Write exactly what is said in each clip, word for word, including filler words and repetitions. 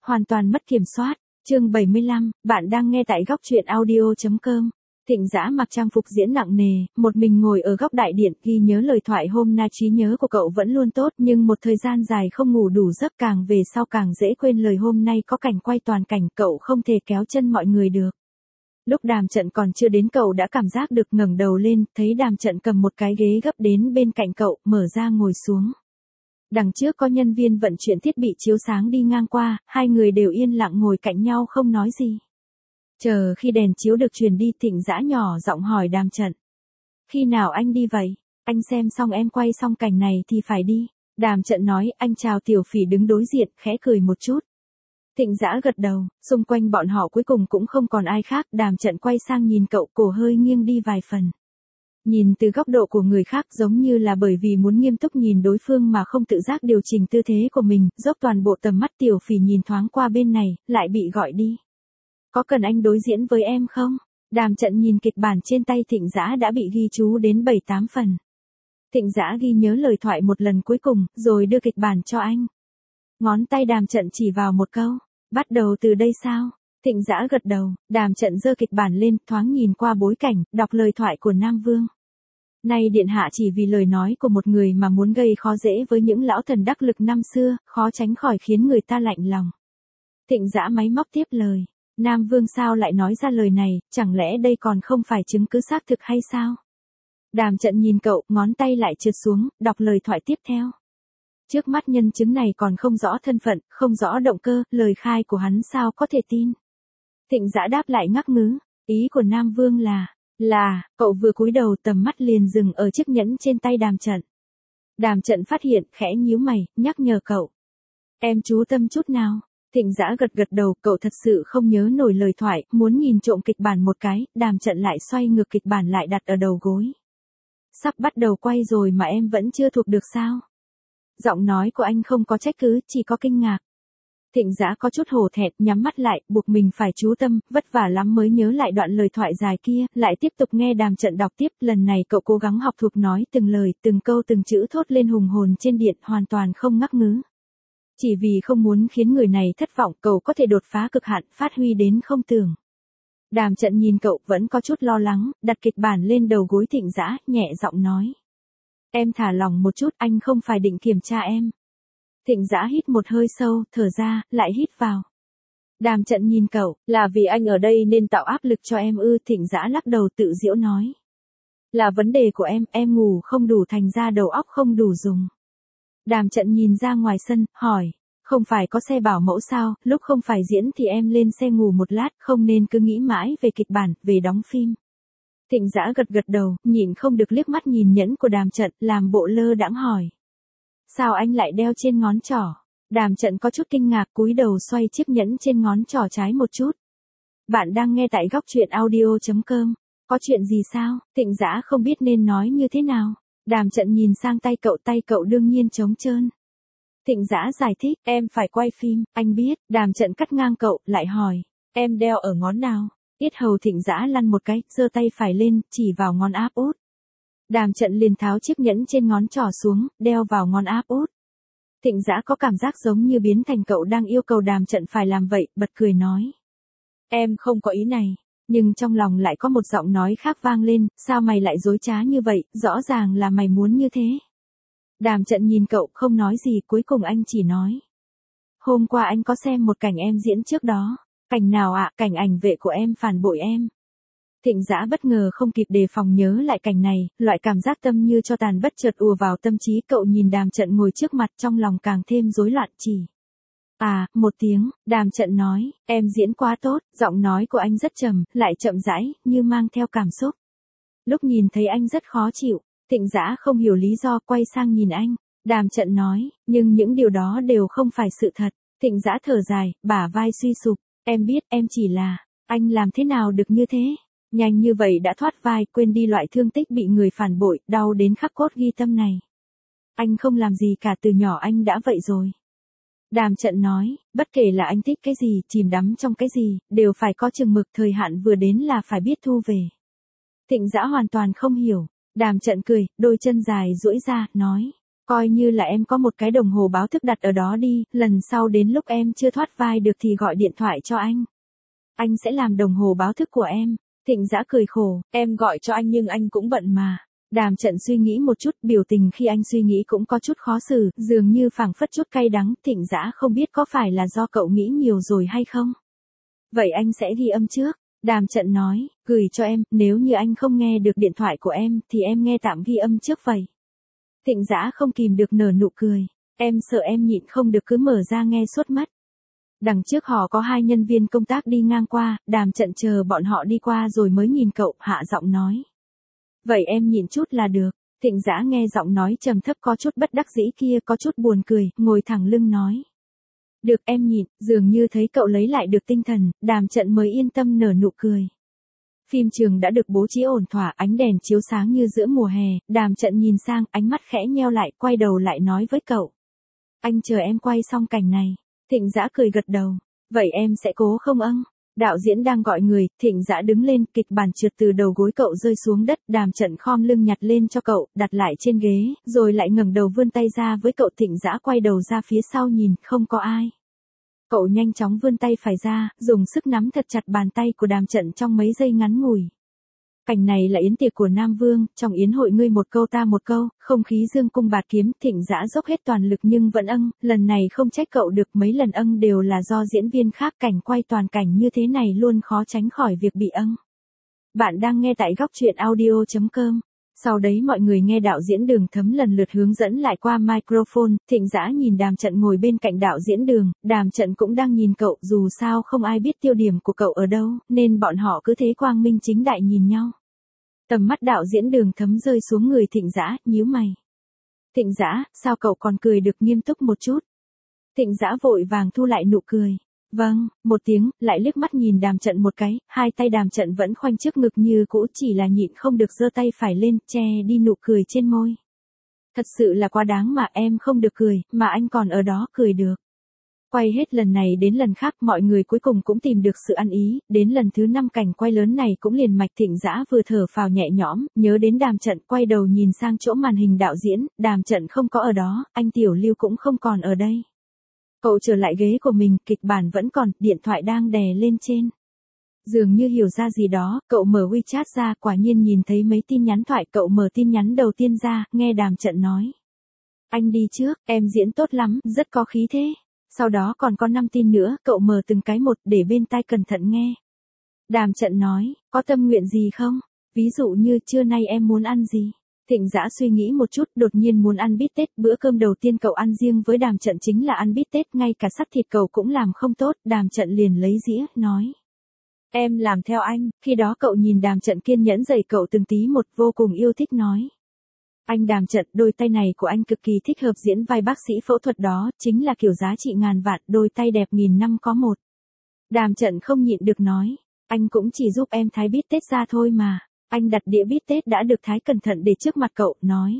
hoàn toàn mất kiểm soát. Chương bảy mươi lăm, bạn đang nghe tại góc truyện audio chấm com. Thịnh Dã mặc trang phục diễn nặng nề, một mình ngồi ở góc đại điện, ghi nhớ lời thoại hôm nay. Trí nhớ của cậu vẫn luôn tốt, nhưng một thời gian dài không ngủ đủ giấc, càng về sau càng dễ quên lời hôm nay. Có cảnh quay toàn cảnh, cậu không thể kéo chân mọi người được. Lúc Đàm Trận còn chưa đến, cậu đã cảm giác được, ngẩng đầu lên, thấy Đàm Trận cầm một cái ghế gấp đến bên cạnh cậu, mở ra ngồi xuống. Đằng trước có nhân viên vận chuyển thiết bị chiếu sáng đi ngang qua, hai người đều yên lặng ngồi cạnh nhau không nói gì. Chờ khi đèn chiếu được truyền đi, Thịnh Dã nhỏ giọng hỏi Đàm Trận. Khi nào anh đi vậy? Anh xem xong em quay xong cảnh này thì phải đi. Đàm Trận nói. Anh chào Tiểu Phỉ đứng đối diện, khẽ cười một chút. Thịnh Dã gật đầu, xung quanh bọn họ cuối cùng cũng không còn ai khác. Đàm Trận quay sang nhìn cậu, cổ hơi nghiêng đi vài phần. Nhìn từ góc độ của người khác, giống như là bởi vì muốn nghiêm túc nhìn đối phương mà không tự giác điều chỉnh tư thế của mình, dốc toàn bộ tầm mắt. Tiểu Phỉ nhìn thoáng qua bên này, lại bị gọi đi. Có cần anh đối diễn với em không? Đàm Trận nhìn kịch bản trên tay Thịnh Dã đã bị ghi chú đến bảy tám phần. Thịnh Dã ghi nhớ lời thoại một lần cuối cùng, rồi đưa kịch bản cho anh. Ngón tay Đàm Trận chỉ vào một câu. Bắt đầu từ đây sao? Thịnh Dã gật đầu. Đàm Trận giơ kịch bản lên, thoáng nhìn qua bối cảnh, đọc lời thoại của Nam Vương. Nay điện hạ chỉ vì lời nói của một người mà muốn gây khó dễ với những lão thần đắc lực năm xưa, khó tránh khỏi khiến người ta lạnh lòng. Thịnh Dã máy móc tiếp lời. Nam Vương sao lại nói ra lời này, chẳng lẽ đây còn không phải chứng cứ xác thực hay sao? Đàm Trận nhìn cậu, ngón tay lại trượt xuống, đọc lời thoại tiếp theo. Trước mắt nhân chứng này còn không rõ thân phận, không rõ động cơ, lời khai của hắn sao có thể tin? Thịnh Dã đáp lại ngắc ngứ. Ý của Nam Vương là, là, cậu vừa cúi đầu tầm mắt liền dừng ở chiếc nhẫn trên tay Đàm Trận. Đàm Trận phát hiện, khẽ nhíu mày, nhắc nhở cậu. Em chú tâm chút nào. Thịnh Dã gật gật đầu, cậu thật sự không nhớ nổi lời thoại, muốn nhìn trộm kịch bản một cái. Đàm Trận lại xoay ngược kịch bản lại đặt ở đầu gối. Sắp bắt đầu quay rồi mà em vẫn chưa thuộc được sao? Giọng nói của anh không có trách cứ, chỉ có kinh ngạc. Thịnh Dã có chút hổ thẹn, nhắm mắt lại, buộc mình phải chú tâm, vất vả lắm mới nhớ lại đoạn lời thoại dài kia, lại tiếp tục nghe Đàm Trận đọc tiếp. Lần này cậu cố gắng học thuộc nói từng lời, từng câu từng chữ thốt lên hùng hồn trên điện, hoàn toàn không ngắc ngứ. Chỉ vì không muốn khiến người này thất vọng, cậu có thể đột phá cực hạn, phát huy đến không tưởng. Đàm Trận nhìn cậu, vẫn có chút lo lắng, đặt kịch bản lên đầu gối Thịnh Dã, nhẹ giọng nói. Em thả lòng một chút, anh không phải định kiểm tra em. Thịnh Dã hít một hơi sâu, thở ra, lại hít vào. Đàm Trận nhìn cậu, là vì anh ở đây nên tạo áp lực cho em ư? Thịnh Dã lắc đầu tự giễu nói. Là vấn đề của em, em ngủ không đủ thành ra đầu óc không đủ dùng. Đàm Trận nhìn ra ngoài sân, hỏi. Không phải có xe bảo mẫu sao, lúc không phải diễn thì em lên xe ngủ một lát, không nên cứ nghĩ mãi về kịch bản, về đóng phim. Thịnh Dã gật gật đầu, nhìn không được liếc mắt nhìn nhẫn của Đàm Trận, làm bộ lơ đãng hỏi. Sao anh lại đeo trên ngón trỏ? Đàm Trận có chút kinh ngạc, cúi đầu xoay chiếc nhẫn trên ngón trỏ trái một chút. Bạn đang nghe tại góc truyện audio chấm com. Có chuyện gì sao? Thịnh Dã không biết nên nói như thế nào. Đàm Trận nhìn sang tay cậu, tay cậu đương nhiên trống trơn. Thịnh Dã giải thích, em phải quay phim, anh biết. Đàm Trận cắt ngang cậu, lại hỏi, em đeo ở ngón nào? Yết hầu Thịnh Dã lăn một cái, giơ tay phải lên, chỉ vào ngón áp út. Đàm Trận liền tháo chiếc nhẫn trên ngón trỏ xuống, đeo vào ngón áp út. Thịnh Dã có cảm giác giống như biến thành cậu đang yêu cầu Đàm Trận phải làm vậy, bật cười nói. Em không có ý này. Nhưng trong lòng lại có một giọng nói khác vang lên, sao mày lại dối trá như vậy, rõ ràng là mày muốn như thế. Đàm Trận nhìn cậu, không nói gì, cuối cùng anh chỉ nói. Hôm qua anh có xem một cảnh em diễn trước đó. Cảnh nào ạ? Cảnh ảnh vệ của em phản bội em. Thịnh Dã bất ngờ không kịp đề phòng nhớ lại cảnh này, loại cảm giác tâm như cho tàn bất chợt ùa vào tâm trí cậu, nhìn Đàm Trận ngồi trước mặt, trong lòng càng thêm rối loạn. Chỉ. À, một tiếng, Đàm Trận nói, em diễn quá tốt, giọng nói của anh rất trầm, lại chậm rãi, như mang theo cảm xúc. Lúc nhìn thấy anh rất khó chịu, Thịnh Dã không hiểu lý do, quay sang nhìn anh. Đàm Trận nói, nhưng những điều đó đều không phải sự thật. Thịnh Dã thở dài, bả vai suy sụp, em biết, em chỉ là, anh làm thế nào được như thế? Nhanh như vậy đã thoát vai, quên đi loại thương tích bị người phản bội, đau đến khắc cốt ghi tâm này. Anh không làm gì cả, từ nhỏ anh đã vậy rồi. Đàm Trận nói, bất kể là anh thích cái gì, chìm đắm trong cái gì, đều phải có chừng mực, thời hạn vừa đến là phải biết thu về. Thịnh Dã hoàn toàn không hiểu. Đàm Trận cười, đôi chân dài duỗi ra, nói. Coi như là em có một cái đồng hồ báo thức đặt ở đó đi, lần sau đến lúc em chưa thoát vai được thì gọi điện thoại cho anh. Anh sẽ làm đồng hồ báo thức của em. Thịnh Dã cười khổ, em gọi cho anh nhưng anh cũng bận mà. Đàm Trận suy nghĩ một chút, biểu tình khi anh suy nghĩ cũng có chút khó xử, dường như phảng phất chút cay đắng. Thịnh Dã không biết có phải là do cậu nghĩ nhiều rồi hay không. Vậy anh sẽ ghi âm trước. Đàm Trận nói, gửi cho em, nếu như anh không nghe được điện thoại của em thì em nghe tạm ghi âm trước vậy. Thịnh Dã không kìm được nở nụ cười, em sợ em nhịn không được cứ mở ra nghe suốt mất. Đằng trước họ có hai nhân viên công tác đi ngang qua, Đàm Trận chờ bọn họ đi qua rồi mới nhìn cậu, hạ giọng nói. Vậy em nhịn chút là được. Thịnh Dã nghe giọng nói trầm thấp có chút bất đắc dĩ kia, có chút buồn cười, ngồi thẳng lưng nói. Được em nhịn, dường như thấy cậu lấy lại được tinh thần, Đàm Trận mới yên tâm nở nụ cười. Phim trường đã được bố trí ổn thỏa, ánh đèn chiếu sáng như giữa mùa hè, Đàm Trận nhìn sang, ánh mắt khẽ nheo lại, quay đầu lại nói với cậu. Anh chờ em quay xong cảnh này. Thịnh Dã cười gật đầu. Vậy em sẽ cố không âng? Đạo diễn đang gọi người, Thịnh Dã đứng lên, kịch bản trượt từ đầu gối cậu rơi xuống đất, Đàm Trận khom lưng nhặt lên cho cậu, đặt lại trên ghế, rồi lại ngẩng đầu vươn tay ra với cậu. Thịnh Dã quay đầu ra phía sau nhìn, không có ai. Cậu nhanh chóng vươn tay phải ra, dùng sức nắm thật chặt bàn tay của Đàm Trận trong mấy giây ngắn ngủi. Cảnh này là yến tiệc của Nam Vương, trong yến hội ngươi một câu ta một câu, không khí dương cung bạt kiếm. Thịnh Dã dốc hết toàn lực nhưng vẫn âng, lần này không trách cậu được, mấy lần âng đều là do diễn viên khác, cảnh quay toàn cảnh như thế này luôn khó tránh khỏi việc bị âng. Bạn đang nghe tại góc truyện audio chấm com. Sau đấy mọi người nghe đạo diễn Đường Thấm lần lượt hướng dẫn lại qua microphone. Thịnh Dã nhìn Đàm Trận ngồi bên cạnh đạo diễn Đường, Đàm Trận cũng đang nhìn cậu, dù sao không ai biết tiêu điểm của cậu ở đâu, nên bọn họ cứ thế quang minh chính đại nhìn nhau. Tầm mắt đạo diễn Đường Thấm rơi xuống người Thịnh Dã, nhíu mày. Thịnh Dã, sao cậu còn cười được, nghiêm túc một chút. Thịnh Dã vội vàng thu lại nụ cười. Vâng, một tiếng, lại liếc mắt nhìn Đàm Trận một cái, hai tay Đàm Trận vẫn khoanh trước ngực như cũ, chỉ là nhịn không được giơ tay phải lên, che đi nụ cười trên môi. Thật sự là quá đáng mà, em không được cười, mà anh còn ở đó cười được. Quay hết lần này đến lần khác, mọi người cuối cùng cũng tìm được sự ăn ý, đến lần thứ năm cảnh quay lớn này cũng liền mạch. Thịnh Dã vừa thở phào nhẹ nhõm, nhớ đến Đàm Trận, quay đầu nhìn sang chỗ màn hình đạo diễn, Đàm Trận không có ở đó, anh Tiểu Lưu cũng không còn ở đây. Cậu trở lại ghế của mình, kịch bản vẫn còn, điện thoại đang đè lên trên. Dường như hiểu ra gì đó, cậu mở WeChat ra, quả nhiên nhìn thấy mấy tin nhắn thoại. Cậu mở tin nhắn đầu tiên ra, nghe Đàm Trận nói. Anh đi trước, em diễn tốt lắm, rất có khí thế. Sau đó còn có năm tin nữa, cậu mở từng cái một, để bên tai cẩn thận nghe. Đàm Trận nói, có tâm nguyện gì không? Ví dụ như trưa nay em muốn ăn gì? Thịnh Dã suy nghĩ một chút, đột nhiên muốn ăn bít tết. Bữa cơm đầu tiên cậu ăn riêng với Đàm Trận chính là ăn bít tết, ngay cả sắt thịt cậu cũng làm không tốt. Đàm Trận liền lấy dĩa, nói. Em làm theo anh. Khi đó cậu nhìn Đàm Trận kiên nhẫn dạy cậu từng tí một, vô cùng yêu thích nói. Anh Đàm Trận, đôi tay này của anh cực kỳ thích hợp diễn vai bác sĩ phẫu thuật đó, chính là kiểu giá trị ngàn vạn, đôi tay đẹp nghìn năm có một. Đàm Trận không nhịn được nói, anh cũng chỉ giúp em thái bít tết ra thôi mà. Anh đặt đĩa bít tết đã được thái cẩn thận để trước mặt cậu, nói.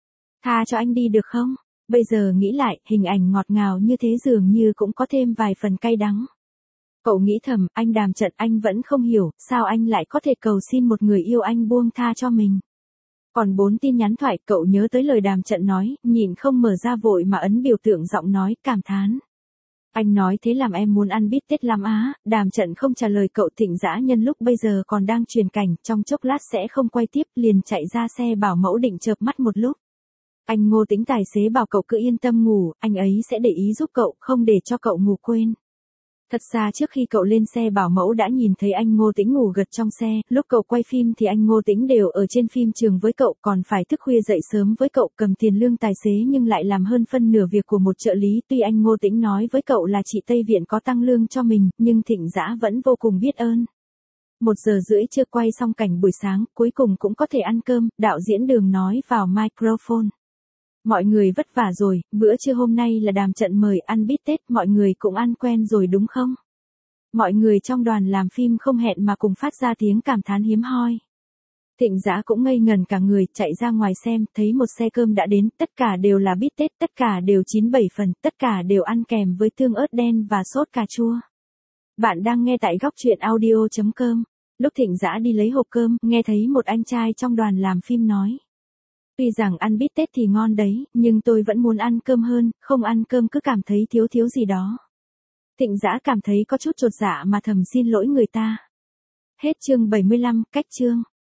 Tha cho anh đi được không? Bây giờ nghĩ lại, hình ảnh ngọt ngào như thế dường như cũng có thêm vài phần cay đắng. Cậu nghĩ thầm, anh Đàm Trận, anh vẫn không hiểu, sao anh lại có thể cầu xin một người yêu anh buông tha cho mình. Còn bốn tin nhắn thoại, cậu nhớ tới lời Đàm Trận nói, nhìn không mở ra vội mà ấn biểu tượng giọng nói, cảm thán. Anh nói thế làm em muốn ăn bít tết lắm á. Đàm Trận không trả lời cậu. Thịnh Dã nhân lúc bây giờ còn đang truyền cảnh, trong chốc lát sẽ không quay tiếp, liền chạy ra xe bảo mẫu định chợp mắt một lúc. Anh Ngô Tĩnh tài xế bảo cậu cứ yên tâm ngủ, anh ấy sẽ để ý giúp cậu, không để cho cậu ngủ quên. Thật ra trước khi cậu lên xe bảo mẫu đã nhìn thấy anh Ngô Tĩnh ngủ gật trong xe, lúc cậu quay phim thì anh Ngô Tĩnh đều ở trên phim trường với cậu, còn phải thức khuya dậy sớm với cậu, cầm tiền lương tài xế nhưng lại làm hơn phân nửa việc của một trợ lý. Tuy anh Ngô Tĩnh nói với cậu là chị Tây Viện có tăng lương cho mình, nhưng Thịnh Dã vẫn vô cùng biết ơn. Một giờ rưỡi chưa quay xong cảnh buổi sáng, cuối cùng cũng có thể ăn cơm, đạo diễn Đường nói vào microphone. Mọi người vất vả rồi, bữa trưa hôm nay là Đàm Trận mời ăn bít tết, mọi người cũng ăn quen rồi đúng không? Mọi người trong đoàn làm phim không hẹn mà cùng phát ra tiếng cảm thán hiếm hoi. Thịnh Dã cũng ngây ngần cả người, chạy ra ngoài xem, thấy một xe cơm đã đến, tất cả đều là bít tết, tất cả đều chín bảy phần, tất cả đều ăn kèm với tương ớt đen và sốt cà chua. Bạn đang nghe tại góc truyện audio chấm com. Lúc Thịnh Dã đi lấy hộp cơm, nghe thấy một anh trai trong đoàn làm phim nói. Tuy rằng ăn bít tết thì ngon đấy, nhưng tôi vẫn muốn ăn cơm hơn, không ăn cơm cứ cảm thấy thiếu thiếu gì đó. Thịnh Dã cảm thấy có chút chột dạ mà thầm xin lỗi người ta. Hết chương bảy mươi lăm, cách chương.